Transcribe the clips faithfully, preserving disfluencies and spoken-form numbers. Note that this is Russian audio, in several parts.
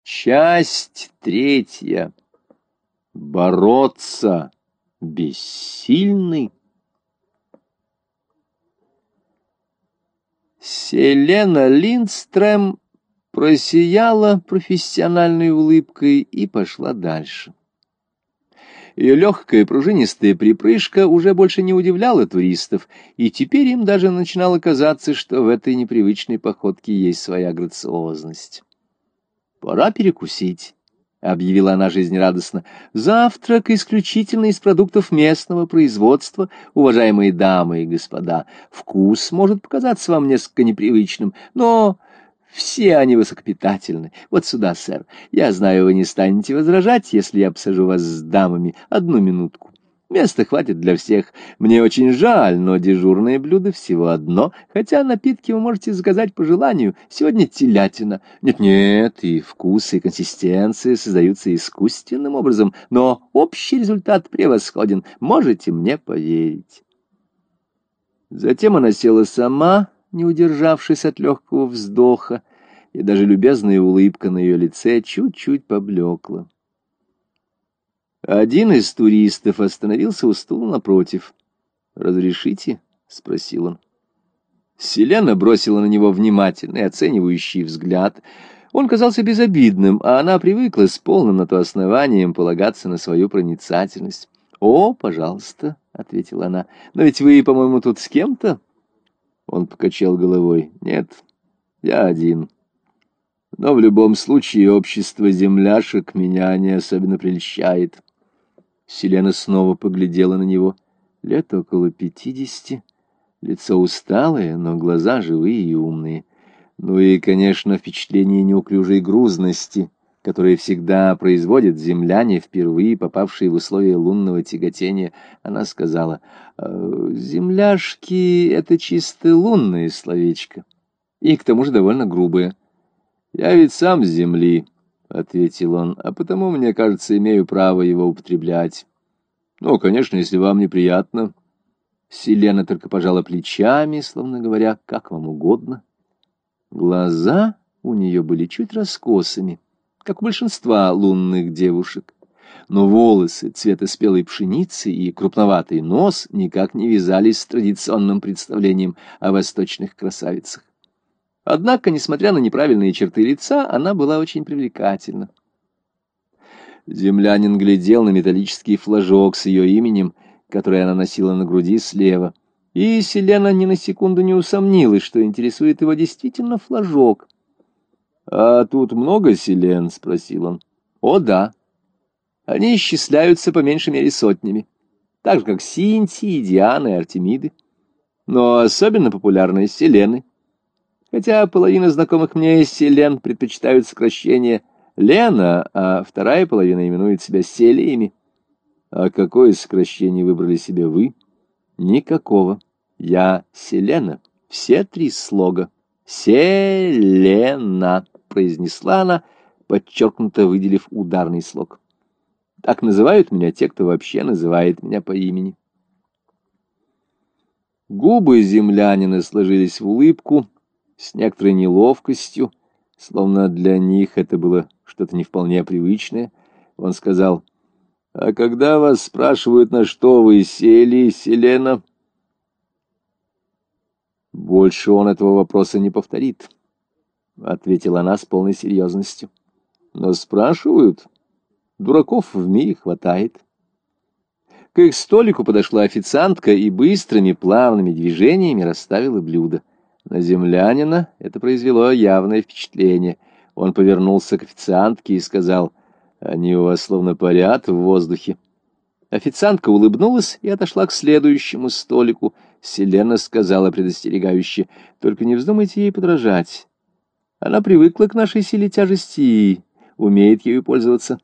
Часть третья. Бороться бессильный. Селена Линдстрöm просияла профессиональной улыбкой и пошла дальше. Ее легкая пружинистая припрыжка уже больше не удивляла туристов, и теперь им даже начинало казаться, что в этой непривычной походке есть своя грациозность. «Пора перекусить», — объявила она жизнерадостно. «Завтрак исключительно из продуктов местного производства, уважаемые дамы и господа. Вкус может показаться вам несколько непривычным, но все они высокопитательны. Вот сюда, сэр. Я знаю, вы не станете возражать, если я посажу вас с дамами. Одну минутку. Места хватит для всех. Мне очень жаль, но дежурное блюдо всего одно, хотя напитки вы можете заказать по желанию. Сегодня телятина. Нет-нет, и вкус, и консистенция создаются искусственным образом, но общий результат превосходен. Можете мне поверить». Затем она села сама, не удержавшись от легкого вздоха, и даже любезная улыбка на ее лице чуть-чуть поблекла. Один из туристов остановился у стула напротив. «Разрешите?» — спросил он. Селена бросила на него внимательный, оценивающий взгляд. Он казался безобидным, а она привыкла с полным на то основанием полагаться на свою проницательность. «О, пожалуйста», — ответила она, — «но ведь вы, по-моему, тут с кем-то?» Он покачал головой. «Нет, я один. Но в любом случае общество земляшек меня не особенно прельщает». Селена снова поглядела на него. Лет около пятидесяти, лицо усталое, но глаза живые и умные. Ну и, конечно, впечатление неуклюжей грузности, которое всегда производят земляне, впервые попавшие в условия лунного тяготения. Она сказала: «Земляшки — это чисто лунное словечко, и к тому же довольно грубое». «Я ведь сам с земли», — ответил он, — «а потому, мне кажется, имею право его употреблять. Ну, конечно, если вам неприятно». Селена только пожала плечами, словно говоря, как вам угодно. Глаза у нее были чуть раскосыми, как у большинства лунных девушек, но волосы цвета спелой пшеницы и крупноватый нос никак не вязались с традиционным представлением о восточных красавицах. Однако, несмотря на неправильные черты лица, она была очень привлекательна. Землянин глядел на металлический флажок с ее именем, который она носила на груди слева, и Селена ни на секунду не усомнилась, что интересует его действительно флажок. «А тут много селен?» — спросил он. «О, да. Они исчисляются по меньшей мере сотнями, так же, как Синтии, Дианы и Артемиды. Но особенно популярны селены. Хотя половина знакомых мне селен предпочитают сокращение Лена, а вторая половина именует себя селиями». «А какое сокращение выбрали себе вы?» «Никакого. Я Селена. Все три слога. Селена», — произнесла она, подчеркнуто выделив ударный слог. «Так называют меня те, кто вообще называет меня по имени». Губы землянина сложились в улыбку с некоторой неловкостью, словно для них это было что-то не вполне привычное. Он сказал: «А когда вас спрашивают, на что вы сели, Селена?» «Больше он этого вопроса не повторит», — ответила она с полной серьезностью. «Но спрашивают. Дураков в мире хватает». К их столику подошла официантка и быстрыми плавными движениями расставила блюдо. На землянина это произвело явное впечатление. Он повернулся к официантке и сказал: «Они у вас словно парят в воздухе». Официантка улыбнулась и отошла к следующему столику. Селена сказала предостерегающе: «Только не вздумайте ей подражать. Она привыкла к нашей силе тяжести и умеет ею пользоваться».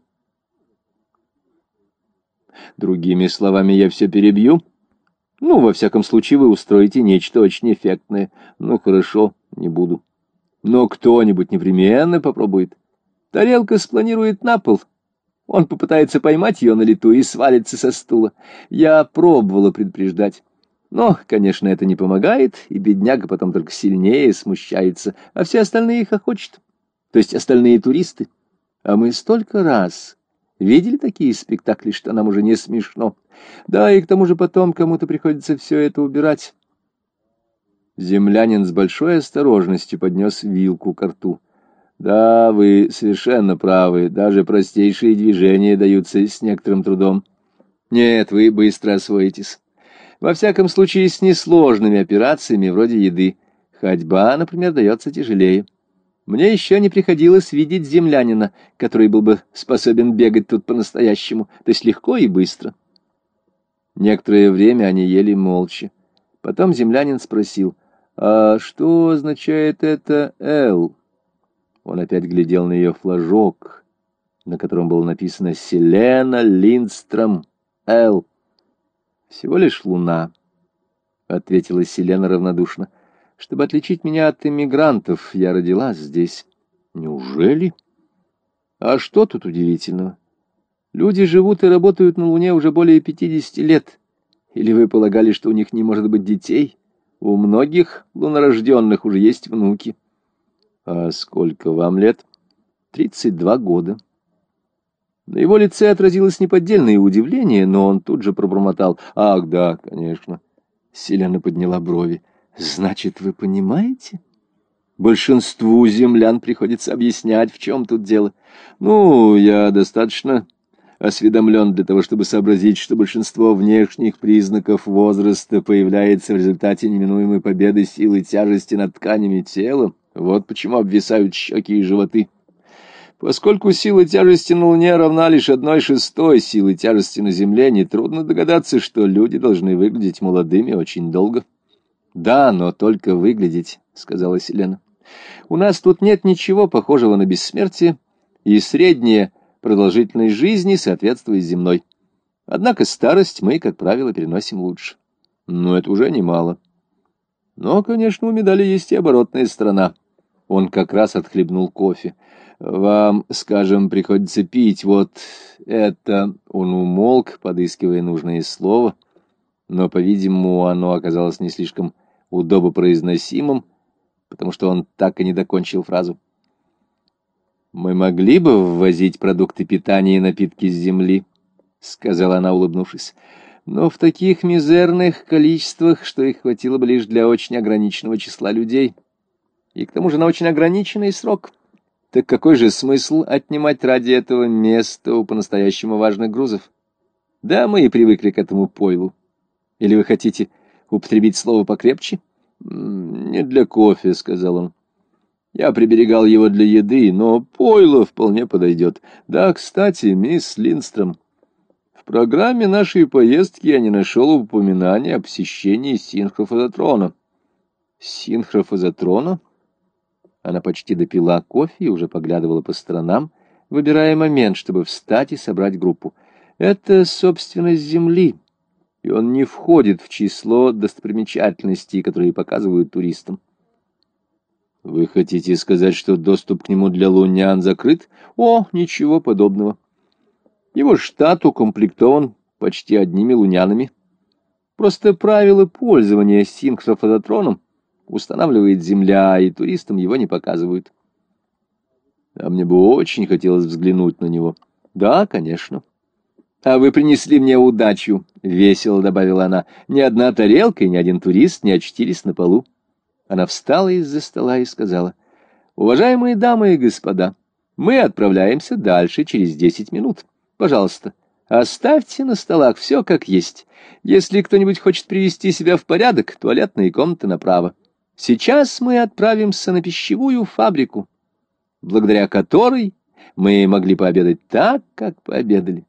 «Другими словами, я все перебью. Ну, во всяком случае, вы устроите нечто очень эффектное. Ну, хорошо, не буду. Но кто-нибудь непременно попробует. Тарелка спланирует на пол. Он попытается поймать ее на лету и свалится со стула. Я пробовала предупреждать. Но, конечно, это не помогает, и бедняга потом только сильнее смущается, а все остальные хохочут. То есть остальные туристы. А мы столько раз видели такие спектакли, что нам уже не смешно. Да, и к тому же потом кому-то приходится все это убирать. Землянин с большой осторожностью поднес вилку ко рту. Да, вы совершенно правы, даже простейшие движения даются с некоторым трудом. Нет, вы быстро освоитесь. Во всяком случае, с несложными операциями вроде еды. Ходьба, например, дается тяжелее. Мне еще не приходилось видеть землянина, который был бы способен бегать тут по-настоящему, то есть легко и быстро. Некоторое время они ели молча. Потом землянин спросил: «А что означает это «Л»?» Он опять глядел на ее флажок, на котором было написано «Селена Линдстром Л». «Всего лишь луна», — ответила Селена равнодушно. «Чтобы отличить меня от эмигрантов, я родилась здесь». «Неужели?» «А что тут удивительного? Люди живут и работают на Луне уже более пятидесяти лет. Или вы полагали, что у них не может быть детей? У многих лунорожденных уже есть внуки». «А сколько вам лет?» «Тридцать два года». На его лице отразилось неподдельное удивление, но он тут же пробормотал: «Ах, да, конечно». Селена подняла брови. «Значит, вы понимаете? Большинству землян приходится объяснять, в чем тут дело. Ну, я достаточно осведомлен для того, чтобы сообразить, что большинство внешних признаков возраста появляется в результате неминуемой победы силы тяжести над тканями тела. Вот почему обвисают щеки и животы. Поскольку сила тяжести на Луне равна лишь одной шестой силы тяжести на Земле, нетрудно догадаться, что люди должны выглядеть молодыми очень долго». «Да, но только выглядеть», — сказала Селена. «У нас тут нет ничего похожего на бессмертие, и средняя продолжительность жизни соответствует земной. Однако старость мы, как правило, переносим лучше. Но это уже немало. Но, конечно, у медали есть и оборотная сторона». Он как раз отхлебнул кофе. «Вам, скажем, приходится пить вот это...» Он умолк, подыскивая нужное слово, но, по-видимому, оно оказалось не слишком удобопроизносимым, потому что он так и не докончил фразу. «Мы могли бы ввозить продукты питания и напитки с земли», — сказала она, улыбнувшись, «но в таких мизерных количествах, что их хватило бы лишь для очень ограниченного числа людей, и к тому же на очень ограниченный срок. Так какой же смысл отнимать ради этого место у по-настоящему важных грузов? Да, мы и привыкли к этому пойлу. Или вы хотите употребить слово покрепче?» «Не для кофе», — сказал он. «Я приберегал его для еды, но пойло вполне подойдет. Да, кстати, мисс Линдстром, в программе нашей поездки я не нашел упоминания о посещении синхрофазотрона». «Синхрофазотрона?» Она почти допила кофе и уже поглядывала по сторонам, выбирая момент, чтобы встать и собрать группу. «Это собственность Земли, и он не входит в число достопримечательностей, которые показывают туристам». «Вы хотите сказать, что доступ к нему для лунян закрыт?» «О, ничего подобного. Его штат укомплектован почти одними лунянами. Просто правила пользования синхрофазотроном устанавливает Земля, и туристам его не показывают». «А мне бы очень хотелось взглянуть на него». «Да, конечно». «А вы принесли мне удачу», — весело добавила она. «Ни одна тарелка и ни один турист не очтились на полу». Она встала из-за стола и сказала: «Уважаемые дамы и господа, мы отправляемся дальше через десять минут. Пожалуйста, оставьте на столах все как есть. Если кто-нибудь хочет привести себя в порядок, туалетные комнаты направо. Сейчас мы отправимся на пищевую фабрику, благодаря которой мы могли пообедать так, как пообедали».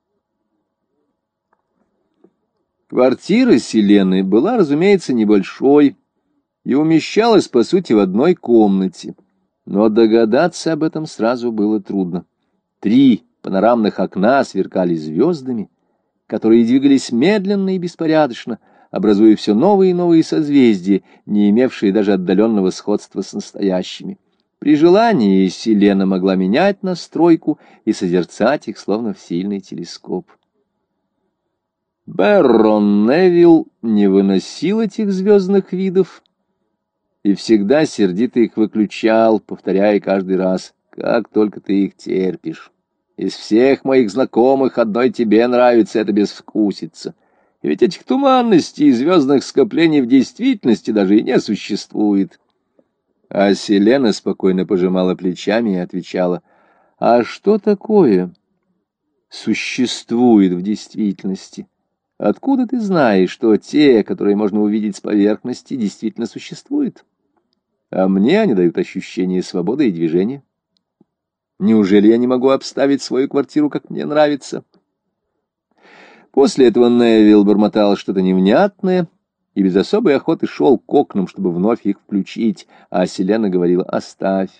Квартира Селены была, разумеется, небольшой и умещалась, по сути, в одной комнате, но догадаться об этом сразу было трудно. Три панорамных окна сверкали звездами, которые двигались медленно и беспорядочно, образуя все новые и новые созвездия, не имевшие даже отдаленного сходства с настоящими. При желании Селена могла менять настройку и созерцать их, словно в сильный телескоп. Бэррон Невилл не выносил этих звездных видов и всегда сердито их выключал, повторяя каждый раз: как только ты их терпишь. Из всех моих знакомых одной тебе нравится эта безвкусица. И ведь этих туманностей и звездных скоплений в действительности даже и не существует. А Селена спокойно пожимала плечами и отвечала: «А что такое существует в действительности? Откуда ты знаешь, что те, которые можно увидеть с поверхности, действительно существуют? А мне они дают ощущение свободы и движения. Неужели я не могу обставить свою квартиру, как мне нравится?» После этого Невилл бормотал что-то невнятное и без особой охоты шел к окнам, чтобы вновь их включить, а Селена говорила: «Оставь».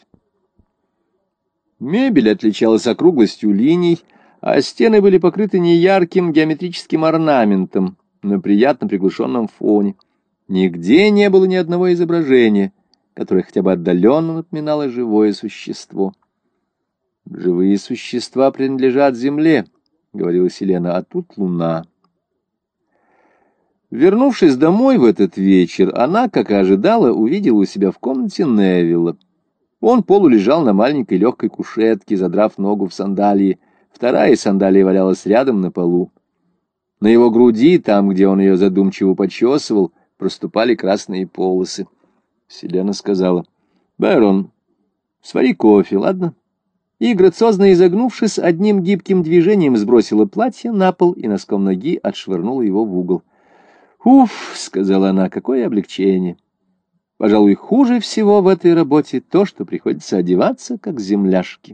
Мебель отличалась округлостью линий, а стены были покрыты неярким геометрическим орнаментом на приятно приглушенном фоне. Нигде не было ни одного изображения, которое хотя бы отдаленно напоминало живое существо. «Живые существа принадлежат земле», — говорила Селена, — «а тут луна». Вернувшись домой в этот вечер, она, как и ожидала, увидела у себя в комнате Невилла. Он полулежал на маленькой легкой кушетке, задрав ногу в сандалии. Вторая сандалия валялась рядом на полу. На его груди, там, где он ее задумчиво почесывал, проступали красные полосы. Селена сказала: «Бэрон, свари кофе, ладно?» И, грациозно изогнувшись, одним гибким движением сбросила платье на пол и носком ноги отшвырнула его в угол. «Уф», — сказала она, — «какое облегчение! Пожалуй, хуже всего в этой работе то, что приходится одеваться, как земляшки».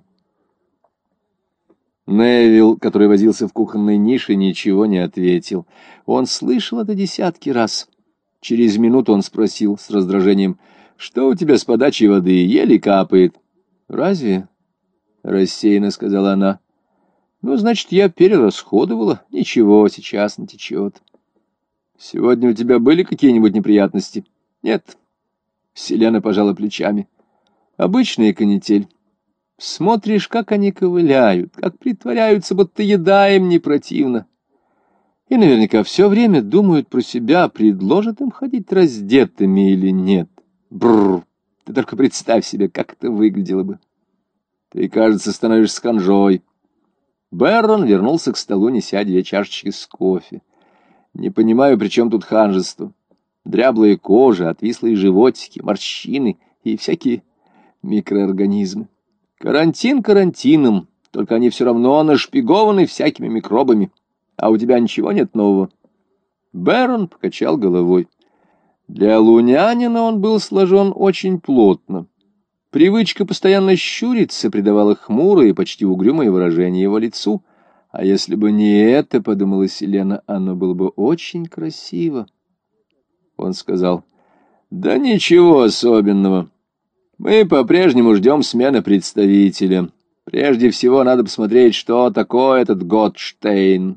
Невилл, который возился в кухонной нише, ничего не ответил. Он слышал это десятки раз. Через минуту он спросил с раздражением: «Что у тебя с подачей воды? Еле капает». «Разве?» — рассеянно сказала она. «Ну, значит, я перерасходовала. Ничего, сейчас натечет». «Сегодня у тебя были какие-нибудь неприятности?» «Нет». Селена пожала плечами. «Обычная канитель. Смотришь, как они ковыляют, как притворяются, будто еда им не противна. И наверняка все время думают про себя, предложат им ходить раздетыми или нет. Бррр! Ты только представь себе, как это выглядело бы. Ты, кажется, становишься ханжой». Бэрон вернулся к столу, неся две чашечки с кофе. «Не понимаю, при чем тут ханжество? Дряблая кожа, отвислые животики, морщины и всякие микроорганизмы. Карантин карантином, только они все равно нашпигованы всякими микробами. А у тебя ничего нет нового?» Бэрон покачал головой. Для лунянина он был сложен очень плотно. Привычка постоянно щуриться придавала хмурое и почти угрюмое выражение его лицу. А если бы не это, — подумала Селена, — оно было бы очень красиво. Он сказал: «Да ничего особенного. Мы по-прежнему ждем смены представителя. Прежде всего надо посмотреть, что такое этот Готштейн».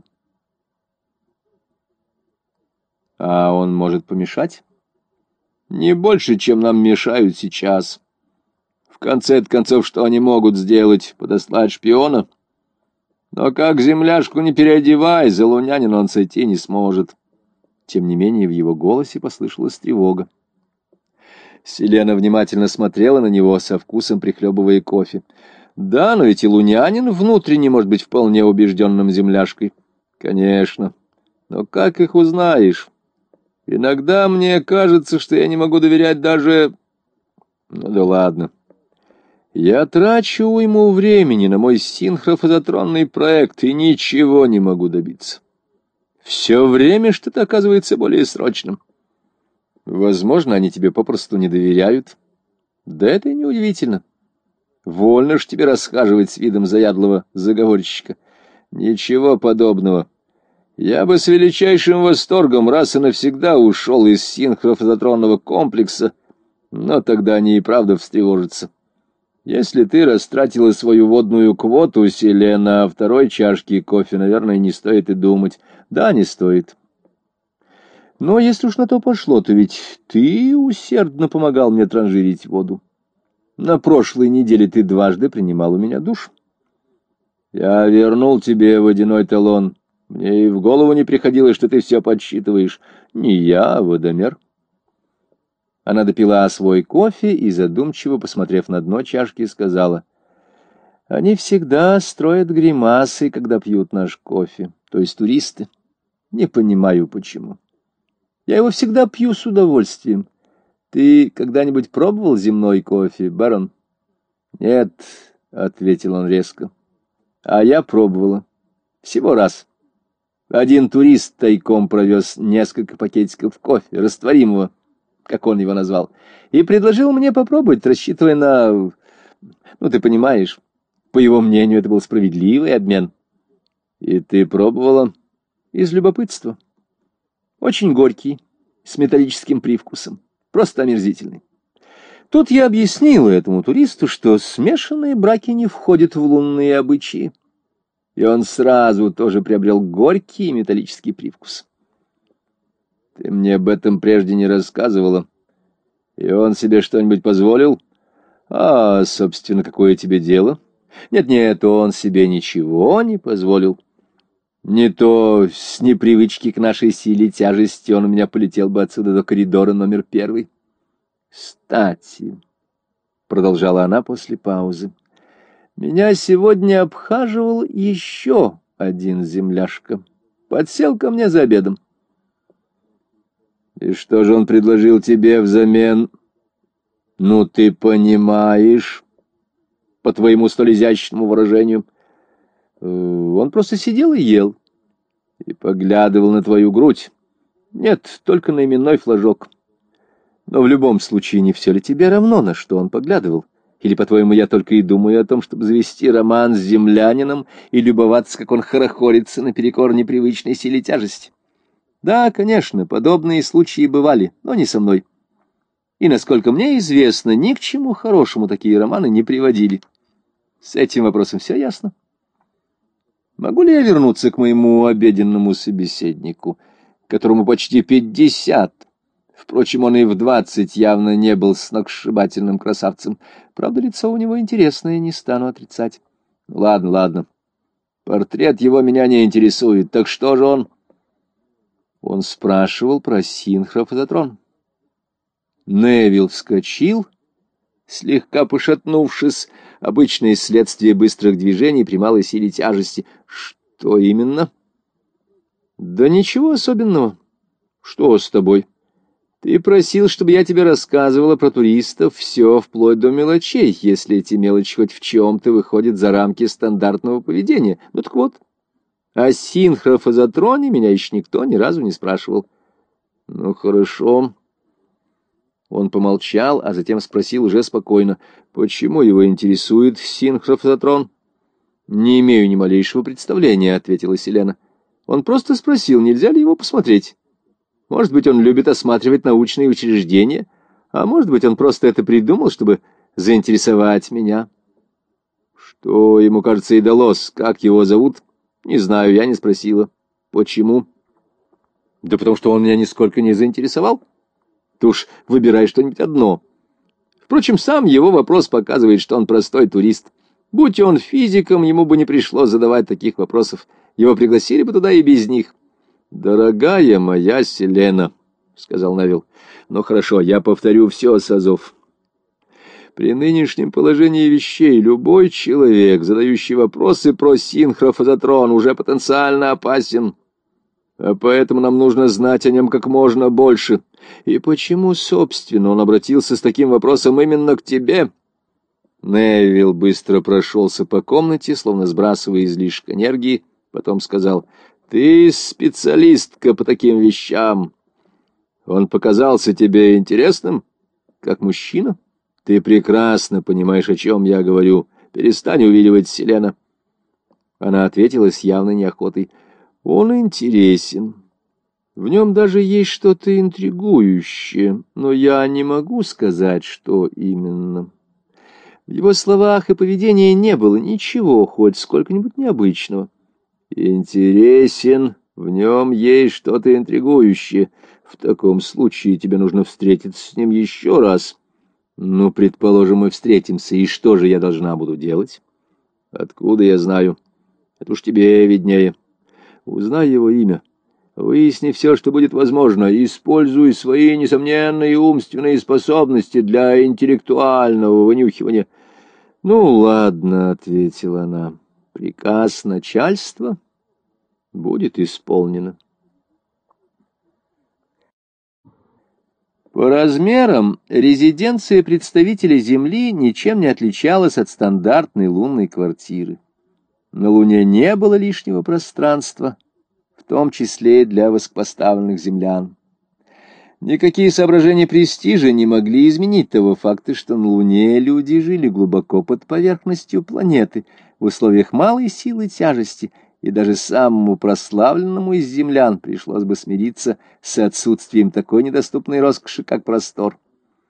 «А он может помешать?» «Не больше, чем нам мешают сейчас. В конце концов, что они могут сделать? Подослать шпиона? Но как земляшку не переодевай, за лунянина он сойти не сможет». Тем не менее в его голосе послышалась тревога. Селена внимательно смотрела на него, со вкусом прихлебывая кофе. «Да, но ведь и лунянин внутренне может быть вполне убежденным земляшкой». «Конечно. Но как их узнаешь? Иногда мне кажется, что я не могу доверять даже...» «Ну да ладно. Я трачу уйму времени на мой синхрофазотронный проект и ничего не могу добиться. Все время что-то оказывается более срочным. Возможно, они тебе попросту не доверяют. Да это и неудивительно. Вольно ж тебе расхаживать с видом заядлого заговорщика. Ничего подобного. Я бы с величайшим восторгом раз и навсегда ушел из синхрофазотронного комплекса, но тогда они и правда встревожатся. Если ты растратила свою водную квоту, Селена, о второй чашке кофе, наверное, не стоит и думать. Да, не стоит. Но если уж на то пошло, то ведь ты усердно помогал мне транжирить воду. На прошлой неделе ты дважды принимал у меня душ. Я вернул тебе водяной талон. Мне и в голову не приходило, что ты все подсчитываешь. Не я, а водомер». Она допила свой кофе и, задумчиво посмотрев на дно чашки, сказала: Они всегда строят гримасы, когда пьют наш кофе, то есть туристы. Не понимаю, почему. Я его всегда пью с удовольствием. Ты когда-нибудь пробовал земной кофе, барон? Нет, — ответил он резко. А я пробовала. Всего раз. Один турист тайком провез несколько пакетиков кофе, растворимого, как он его назвал, и предложил мне попробовать, рассчитывая на... Ну, ты понимаешь, по его мнению, это был справедливый обмен. И ты пробовала? Из любопытства. Очень горький, с металлическим привкусом. Просто омерзительный. Тут я объяснила этому туристу, что смешанные браки не входят в лунные обычаи. И он сразу тоже приобрел горький металлический привкус. Ты мне об этом прежде не рассказывала. И он себе что-нибудь позволил? А, собственно, какое тебе дело? Нет-нет, он себе ничего не позволил. Не то с непривычки к нашей силе тяжести он у меня полетел бы отсюда до коридора номер первый. Кстати, — продолжала она после паузы, — меня сегодня обхаживал еще один земляшка. Подсел ко мне за обедом. И что же он предложил тебе взамен? Ну, ты понимаешь, по твоему столь изящному выражению. Он просто сидел и ел, и поглядывал на твою грудь. Нет, только на именной флажок. Но в любом случае, не все ли тебе равно, на что он поглядывал? Или, по-твоему, я только и думаю о том, чтобы завести роман с землянином и любоваться, как он хорохорится наперекор непривычной силе тяжести? Да, конечно, подобные случаи бывали, но не со мной. И, насколько мне известно, ни к чему хорошему такие романы не приводили. С этим вопросом все ясно. Могу ли я вернуться к моему обеденному собеседнику, которому почти пятьдесят? Впрочем, он и в двадцать явно не был сногсшибательным красавцем. Правда, лицо у него интересное, не стану отрицать. Ладно, ладно. Портрет его меня не интересует. Так что же он? Он спрашивал про синхрофазотрон. Невилл вскочил, слегка пошатнувшись, обычное следствие быстрых движений при малой силе тяжести. Что именно? Да ничего особенного. Что с тобой? Ты просил, чтобы я тебе рассказывала про туристов все вплоть до мелочей, если эти мелочи хоть в чем-то выходят за рамки стандартного поведения. Ну так вот, о синхрофазотроне меня еще никто ни разу не спрашивал. Ну хорошо. Он помолчал, а затем спросил уже спокойно, почему его интересует синхрофазотрон? «Не имею ни малейшего представления», — ответила Селена. «Он просто спросил, нельзя ли его посмотреть. Может быть, он любит осматривать научные учреждения, а может быть, он просто это придумал, чтобы заинтересовать меня». «Что ему, кажется, и далось? Как его зовут?» «Не знаю, я не спросила». «Почему?» «Да потому что он меня нисколько не заинтересовал. Ты уж выбирай что-нибудь одно». Впрочем, сам его вопрос показывает, что он простой турист. Будь он физиком, ему бы не пришлось задавать таких вопросов. Его пригласили бы туда и без них. «Дорогая моя Селена», — сказал Невилл, — «ну хорошо, я повторю все с азов. При нынешнем положении вещей любой человек, задающий вопросы про синхрофазотрон, уже потенциально опасен. А поэтому нам нужно знать о нем как можно больше. И почему, собственно, он обратился с таким вопросом именно к тебе?» Невилл быстро прошелся по комнате, словно сбрасывая излишек энергии, потом сказал: «Ты специалистка по таким вещам. Он показался тебе интересным, как мужчина? Ты прекрасно понимаешь, о чем я говорю. Перестань увиливать, Селена». Она ответила с явной неохотой: «Он интересен. В нем даже есть что-то интригующее, но я не могу сказать, что именно». В его словах и поведении не было ничего хоть сколько-нибудь необычного. «Интересен, в нем есть что-то интригующее. В таком случае тебе нужно встретиться с ним еще раз. Ну, предположим, мы встретимся, и что же я должна буду делать? Откуда я знаю? Это уж тебе виднее. Узнай его имя. Выясни все, что будет возможно. Используй свои несомненные умственные способности для интеллектуального вынюхивания. «Ну, ладно», — ответила она, — «приказ начальства будет исполнено». По размерам резиденция представителя Земли ничем не отличалась от стандартной лунной квартиры. На Луне не было лишнего пространства, в том числе и для высокопоставленных землян. Никакие соображения престижа не могли изменить того факта, что на Луне люди жили глубоко под поверхностью планеты, в условиях малой силы тяжести, и даже самому прославленному из землян пришлось бы смириться с отсутствием такой недоступной роскоши, как простор.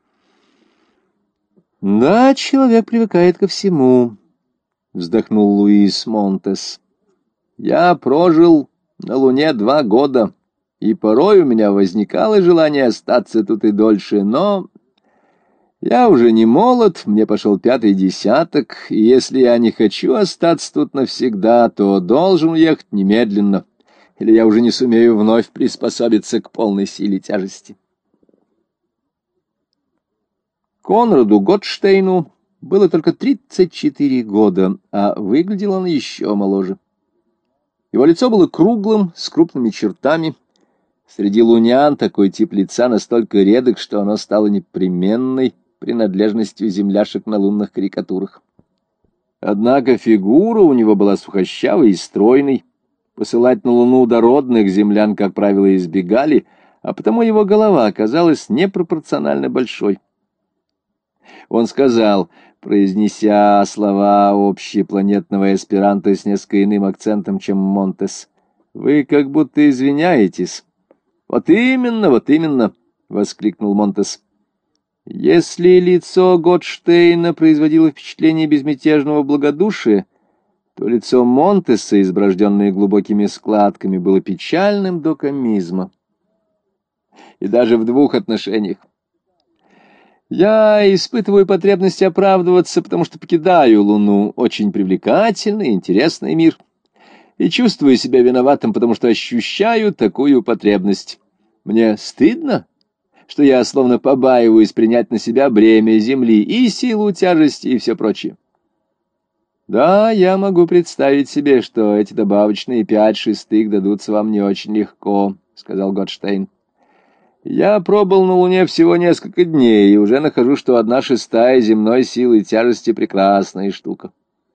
«Да, человек привыкает ко всему», — вздохнул Луис Монтес. «Я прожил на Луне два года, и порой у меня возникало желание остаться тут и дольше, но я уже не молод, мне пошел пятый десяток, и если я не хочу остаться тут навсегда, то должен уехать немедленно, или я уже не сумею вновь приспособиться к полной силе тяжести». Конраду Готштейну было только тридцать четыре года, а выглядел он еще моложе. Его лицо было круглым, с крупными чертами. Среди лунян такой тип лица настолько редок, что оно стало непременной принадлежностью земляшек на лунных карикатурах. Однако фигура у него была сухощавой и стройной. Посылать на Луну дородных землян, как правило, избегали, а потому его голова оказалась непропорционально большой. Он сказал, произнеся слова общепланетного эсперанто с несколько иным акцентом, чем Монтес: «Вы как будто извиняетесь». «Вот именно, вот именно», — воскликнул Монтес. Если лицо Готштейна производило впечатление безмятежного благодушия, то лицо Монтеса, изброжденное глубокими складками, было печальным до комизма. И даже в двух отношениях. Я испытываю потребность оправдываться, потому что покидаю Луну, очень привлекательный, интересный мир, и чувствую себя виноватым, потому что ощущаю такую потребность. Мне стыдно, что я словно побаиваюсь принять на себя бремя Земли и силу тяжести и все прочее. Да, я могу представить себе, что эти добавочные пять шестых дадутся вам не очень легко, — сказал Готштейн. Я пробыл на Луне всего несколько дней и уже нахожу, что одна шестая земной силы тяжести — прекрасная штука.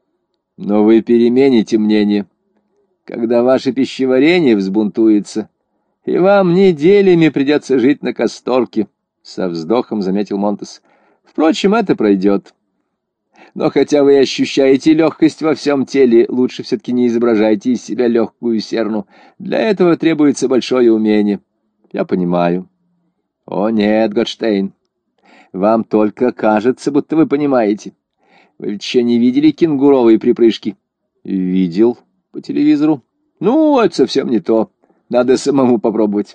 Но вы перемените мнение, когда ваше пищеварение взбунтуется, и вам неделями придется жить на касторке, — со вздохом заметил Монтес. Впрочем, это пройдет. Но хотя вы ощущаете легкость во всем теле, лучше все-таки не изображайте из себя легкую серну. Для этого требуется большое умение. Я понимаю. О нет, Готштейн, вам только кажется, будто вы понимаете. Вы ведь еще не видели кенгуровые припрыжки? Видел по телевизору. Ну, это совсем не то. Надо самому попробовать.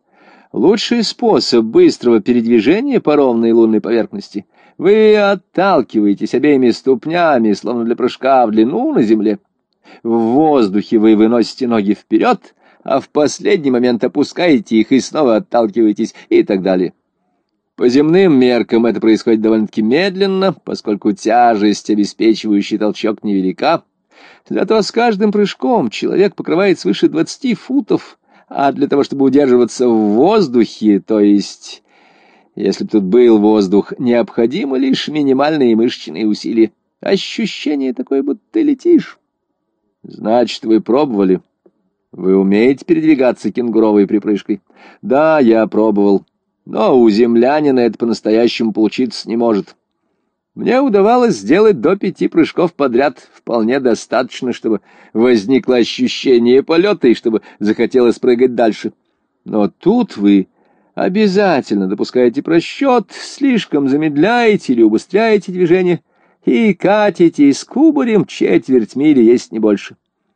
Лучший способ быстрого передвижения по ровной лунной поверхности — вы отталкиваетесь обеими ступнями, словно для прыжка в длину на земле. В воздухе вы выносите ноги вперед, а в последний момент опускаете их и снова отталкиваетесь, и так далее. По земным меркам это происходит довольно-таки медленно, поскольку тяжесть, обеспечивающая толчок, невелика. Зато с каждым прыжком человек покрывает свыше двадцати футов, а для того, чтобы удерживаться в воздухе, то есть, если бы тут был воздух, необходимы лишь минимальные мышечные усилия. Ощущение такое, будто ты летишь. Значит, вы пробовали? Вы умеете передвигаться кенгуровой припрыжкой? Да, я пробовал. Но у землянина это по-настоящему получиться не может. Мне удавалось сделать до пяти прыжков подряд. Вполне достаточно, чтобы возникло ощущение полета и чтобы захотелось прыгать дальше. Но тут вы обязательно допускаете просчет, слишком замедляете или убыстряете движение и катитесь кубарем четверть мили, есть не больше.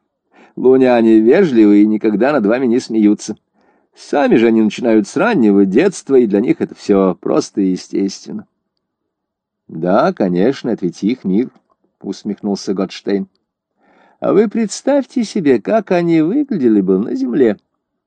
Луняне вежливы и никогда над вами не смеются. Сами же они начинают с раннего детства, и для них это все просто и естественно. — Да, конечно, это ведь их мир, — усмехнулся Готштейн. — А вы представьте себе, как они выглядели бы на земле.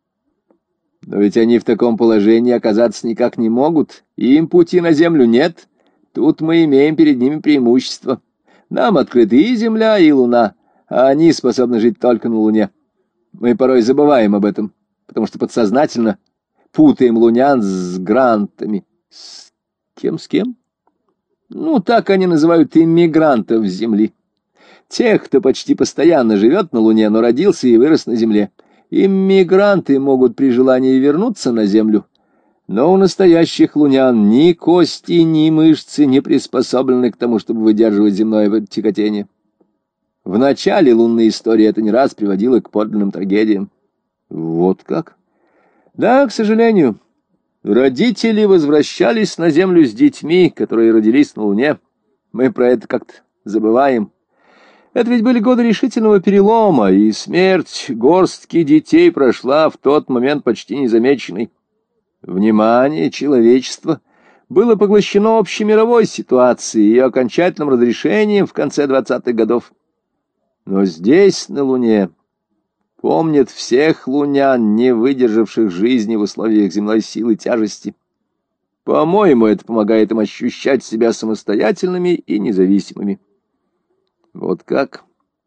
Но ведь они в таком положении оказаться никак не могут, им пути на землю нет. Тут мы имеем перед ними преимущество. Нам открыты и Земля, и Луна, а они способны жить только на Луне. Мы порой забываем об этом, потому что подсознательно путаем лунян с грантами. С кем, с кем? Ну, так они называют иммигрантов с Земли. Тех, кто почти постоянно живет на Луне, но родился и вырос на Земле. Иммигранты могут при желании вернуться на Землю, но у настоящих лунян ни кости, ни мышцы не приспособлены к тому, чтобы выдерживать земное тяготение. В начале лунной истории это не раз приводило к подлинным трагедиям. Вот как? Да, к сожалению. Родители возвращались на Землю с детьми, которые родились на Луне. Мы про это как-то забываем. Это ведь были годы решительного перелома, и смерть горстки детей прошла в тот момент почти незамеченной. Внимание человечества было поглощено общемировой ситуацией и ее окончательным разрешением в конце двадцатых годов. Но здесь, на Луне, помнят всех лунян, не выдержавших жизни в условиях земной силы тяжести. По-моему, это помогает им ощущать себя самостоятельными и независимыми. Вот как?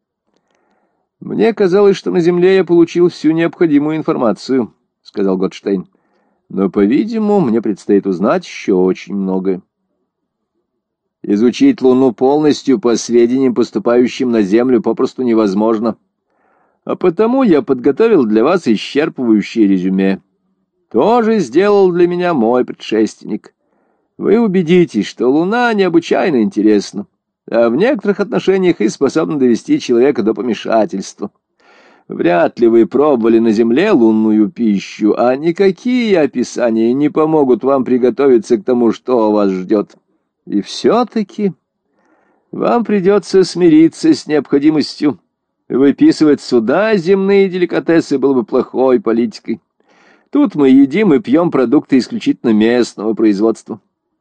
Мне казалось, что на Земле я получил всю необходимую информацию, — сказал Готштейн. Но, по-видимому, мне предстоит узнать еще очень многое. Изучить Луну полностью по сведениям, поступающим на Землю, попросту невозможно. А потому я подготовил для вас исчерпывающее резюме. Тоже сделал для меня мой предшественник. Вы убедитесь, что Луна необычайно интересна, а в некоторых отношениях и способна довести человека до помешательства. Вряд ли вы пробовали на Земле лунную пищу, а никакие описания не помогут вам приготовиться к тому, что вас ждет. И все-таки вам придется смириться с необходимостью. Выписывать сюда земные деликатесы было бы плохой политикой. Тут мы едим и пьем продукты исключительно местного производства.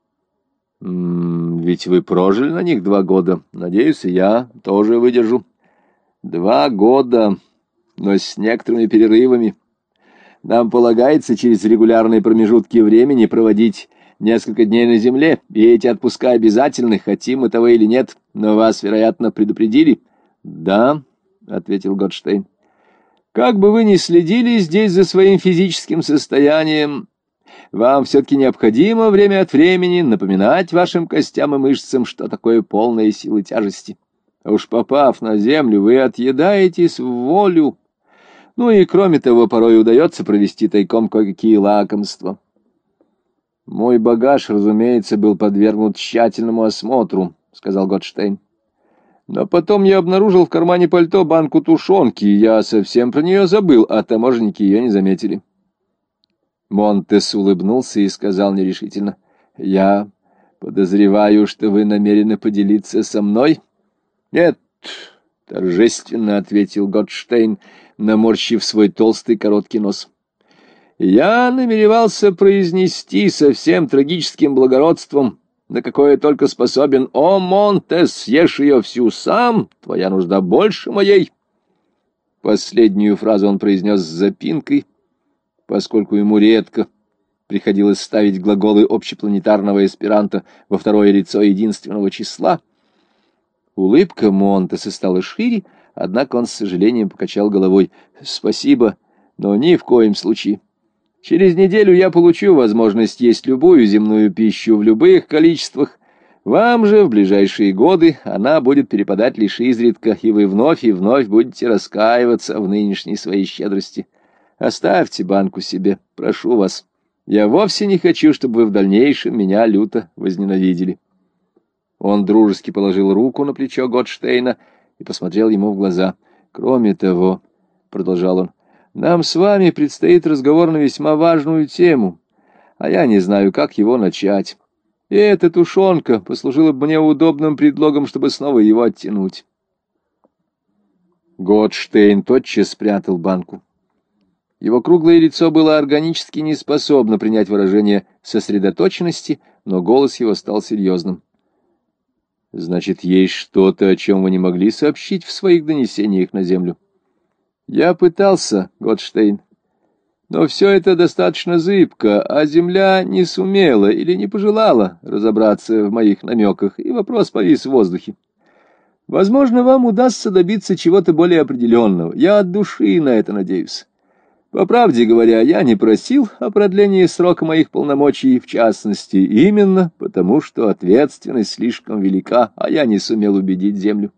М -м, ведь вы прожили на них два года. Надеюсь, и я тоже выдержу. Два года, но с некоторыми перерывами. Нам полагается через регулярные промежутки времени проводить несколько дней на земле, и эти отпуска обязательны, хотим мы того или нет, но вас, вероятно, предупредили. — Да, — ответил Готштейн. — Как бы вы ни следили здесь за своим физическим состоянием, вам все-таки необходимо время от времени напоминать вашим костям и мышцам, что такое полная сила тяжести. А уж попав на землю, вы отъедаетесь в волю. Ну и, кроме того, порой удается провести тайком кое-какие лакомства. Мой багаж, разумеется, был подвергнут тщательному осмотру, — сказал Готштейн. Но потом я обнаружил в кармане пальто банку тушенки, и я совсем про нее забыл, а таможенники ее не заметили. Монтес улыбнулся и сказал нерешительно: — Я подозреваю, что вы намерены поделиться со мной? — Нет, — торжественно ответил Готштейн, наморщив свой толстый короткий нос. — Я намеревался произнести со всем трагическим благородством, на какое только способен: «О, Монтес, съешь ее всю сам, твоя нужда больше моей». Последнюю фразу он произнес с запинкой, поскольку ему редко приходилось ставить глаголы общепланетарного эсперанто во второе лицо единственного числа. Улыбка Монтеса стала шире, однако он с сожалением покачал головой. — Спасибо, но ни в коем случае. Через неделю я получу возможность есть любую земную пищу в любых количествах. Вам же в ближайшие годы она будет перепадать лишь изредка, и вы вновь и вновь будете раскаиваться в нынешней своей щедрости. Оставьте банку себе, прошу вас. Я вовсе не хочу, чтобы вы в дальнейшем меня люто возненавидели. Он дружески положил руку на плечо Готштейна и посмотрел ему в глаза. — Кроме того, — продолжал он, — нам с вами предстоит разговор на весьма важную тему, а я не знаю, как его начать. И эта тушенка послужила бы мне удобным предлогом, чтобы снова его оттянуть. Готштейн тотчас спрятал банку. Его круглое лицо было органически неспособно принять выражение сосредоточенности, но голос его стал серьезным. — Значит, есть что-то, о чем вы не могли сообщить в своих донесениях на землю? — Я пытался, Готштейн, но все это достаточно зыбко, а земля не сумела или не пожелала разобраться в моих намеках, и вопрос повис в воздухе. Возможно, вам удастся добиться чего-то более определенного. Я от души на это надеюсь. По правде говоря, я не просил о продлении срока моих полномочий, в частности, именно потому, что ответственность слишком велика, а я не сумел убедить землю.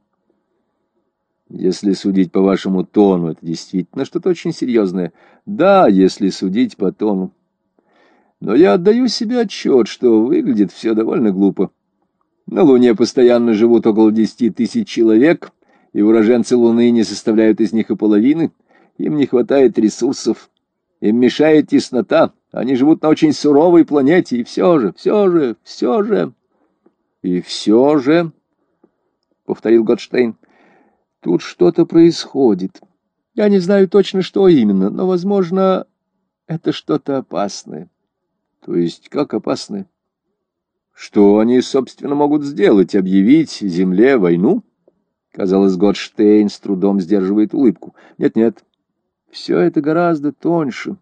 Если судить по вашему тону, это действительно что-то очень серьезное. Да, если судить по тону. Но я отдаю себе отчет, что выглядит все довольно глупо. На Луне постоянно живут около десяти тысяч человек, и уроженцы Луны не составляют из них и половины. Им не хватает ресурсов, им мешает теснота, они живут на очень суровой планете, и все же, все же, все же, и все же, — повторил Готштейн, — тут что-то происходит. Я не знаю точно, что именно, но, возможно, это что-то опасное. То есть, как опасное? Что они, собственно, могут сделать? Объявить Земле войну? Казалось, Готштейн с трудом сдерживает улыбку. Нет-нет. Все это гораздо тоньше.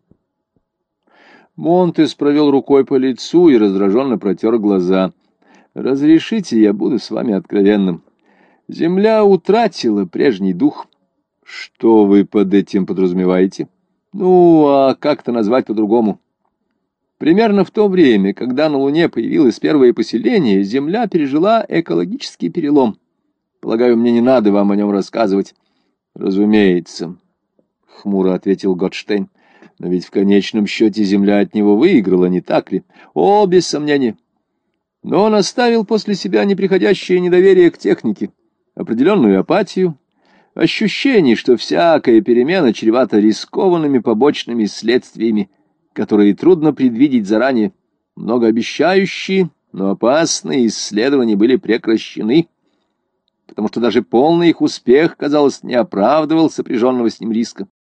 Монтес провел рукой по лицу и раздраженно протер глаза. «Разрешите, я буду с вами откровенным. Земля утратила прежний дух». «Что вы под этим подразумеваете?» «Ну, а как-то назвать по-другому?» Примерно в то время, когда на Луне появилось первое поселение, Земля пережила экологический перелом. Полагаю, мне не надо вам о нем рассказывать. «Разумеется», — хмуро ответил Готштейн. «Но ведь в конечном счете Земля от него выиграла, не так ли?» «О, без сомнения». Но он оставил после себя неприходящее недоверие к технике, определенную апатию, ощущение, что всякая перемена чревата рискованными побочными следствиями, которые трудно предвидеть заранее. Многообещающие, но опасные исследования были прекращены, потому что даже полный их успех, казалось, не оправдывал сопряженного с ним риска.